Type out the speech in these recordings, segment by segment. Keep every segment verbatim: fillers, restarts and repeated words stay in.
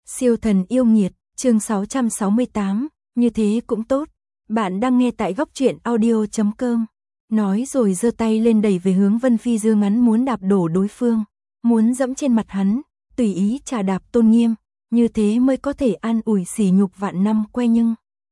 Siêu thần yêu nghiệt, chương sáu trăm sáu mươi tám, như thế cũng tốt. Bạn đang nghe tại góc truyện audio chấm com. Nói rồi giơ tay lên đẩy về hướng Vân Phi Dương, ngắn muốn đạp đổ đối phương, muốn dẫm trên mặt hắn, tùy ý trà đạp tôn nghiêm, như thế mới có thể an ủi sỉ nhục vạn năm que, nhưng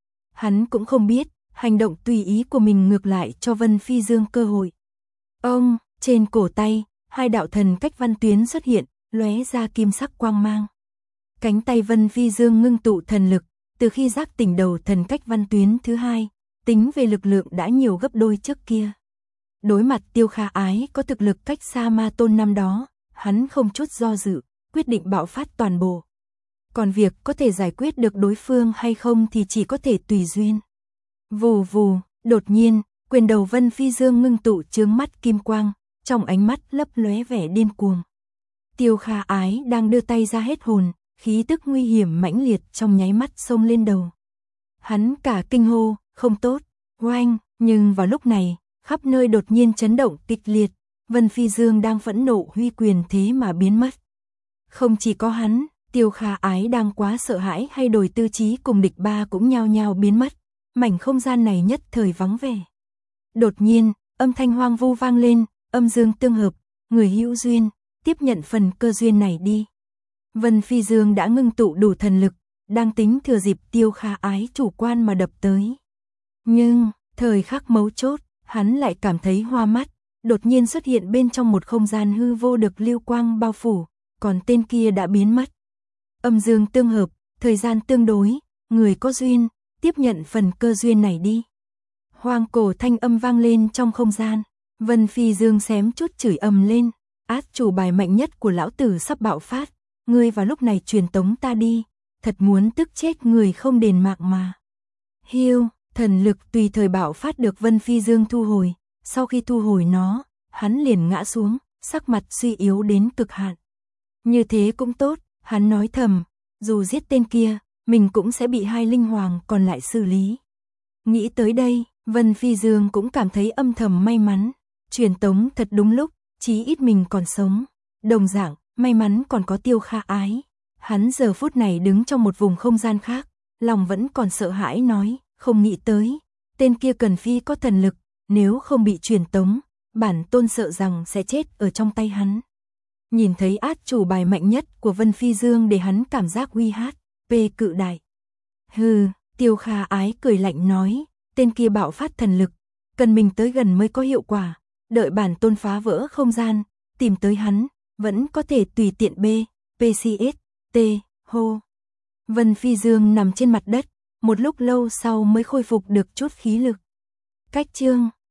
hắn cũng không biết, hành động tùy ý của mình ngược lại cho Vân Phi Dương cơ hội. Ông, trên cổ tay, hai đạo thần cách văn tuyến xuất hiện, lóe ra kim sắc quang mang. Cánh tay Vân Phi Dương ngưng tụ thần lực, từ khi giác tỉnh đầu thần cách văn tuyến thứ hai, tính về lực lượng đã nhiều gấp đôi trước kia. Đối mặt Tiêu Kha Ái có thực lực cách xa ma tôn năm đó, hắn không chút do dự, quyết định bạo phát toàn bộ. Còn việc có thể giải quyết được đối phương hay không thì chỉ có thể tùy duyên. Vù vù, đột nhiên, quyền đầu Vân Phi Dương ngưng tụ chướng mắt kim quang, trong ánh mắt lấp lóe vẻ điên cuồng. Tiêu Kha Ái đang đưa tay ra hết hồn, khí tức nguy hiểm mãnh liệt trong nháy mắt xông lên đầu. Hắn cả kinh hô, không tốt, oanh, nhưng vào lúc này, khắp nơi đột nhiên chấn động kịch liệt, Vân Phi Dương đang phẫn nộ huy quyền thế mà biến mất. Không chỉ có hắn, Tiêu Kha Ái đang quá sợ hãi hay đổi tư trí cùng địch ba cũng nhao nhao biến mất, mảnh không gian này nhất thời vắng vẻ. Đột nhiên, âm thanh hoang vu vang lên, âm dương tương hợp, người hữu duyên, tiếp nhận phần cơ duyên này đi. Vân Phi Dương đã ngưng tụ đủ thần lực, đang tính thừa dịp Tiêu Kha Ái chủ quan mà đập tới. Nhưng, thời khắc mấu chốt, hắn lại cảm thấy hoa mắt, đột nhiên xuất hiện bên trong một không gian hư vô được lưu quang bao phủ, còn tên kia đã biến mất. Âm dương tương hợp, thời gian tương đối, người có duyên, tiếp nhận phần cơ duyên này đi. Hoang cổ thanh âm vang lên trong không gian, Vân Phi Dương xém chút chửi ầm lên, át chủ bài mạnh nhất của lão tử sắp bạo phát, ngươi vào lúc này truyền tống ta đi, thật muốn tức chết người không đền mạng mà. Hiu, thần lực tùy thời bạo phát được Vân Phi Dương thu hồi, sau khi thu hồi nó, hắn liền ngã xuống, sắc mặt suy yếu đến cực hạn. Như thế cũng tốt, hắn nói thầm, dù giết tên kia, mình cũng sẽ bị hai linh hoàng còn lại xử lý. Nghĩ tới đây, Vân Phi Dương cũng cảm thấy âm thầm may mắn, truyền tống thật đúng lúc, chí ít mình còn sống. Đồng dạng, may mắn còn có Tiêu Kha Ái. Hắn giờ phút này đứng trong một vùng không gian khác, lòng vẫn còn sợ hãi nói, không nghĩ tới, tên kia cần phi có thần lực, nếu không bị truyền tống, bản tôn sợ rằng sẽ chết ở trong tay hắn. Nhìn thấy át chủ bài mạnh nhất của Vân Phi Dương để hắn cảm giác uy hát, pê cự đại. Hừ, Tiêu Kha Ái cười lạnh nói, tên kia bạo phát thần lực, cần mình tới gần mới có hiệu quả, đợi bản tôn phá vỡ không gian, tìm tới hắn, vẫn có thể tùy tiện B, pê xê ét, T, hô. Vân Phi Dương nằm trên mặt đất, một lúc lâu sau mới khôi phục được chút khí lực. Cách chương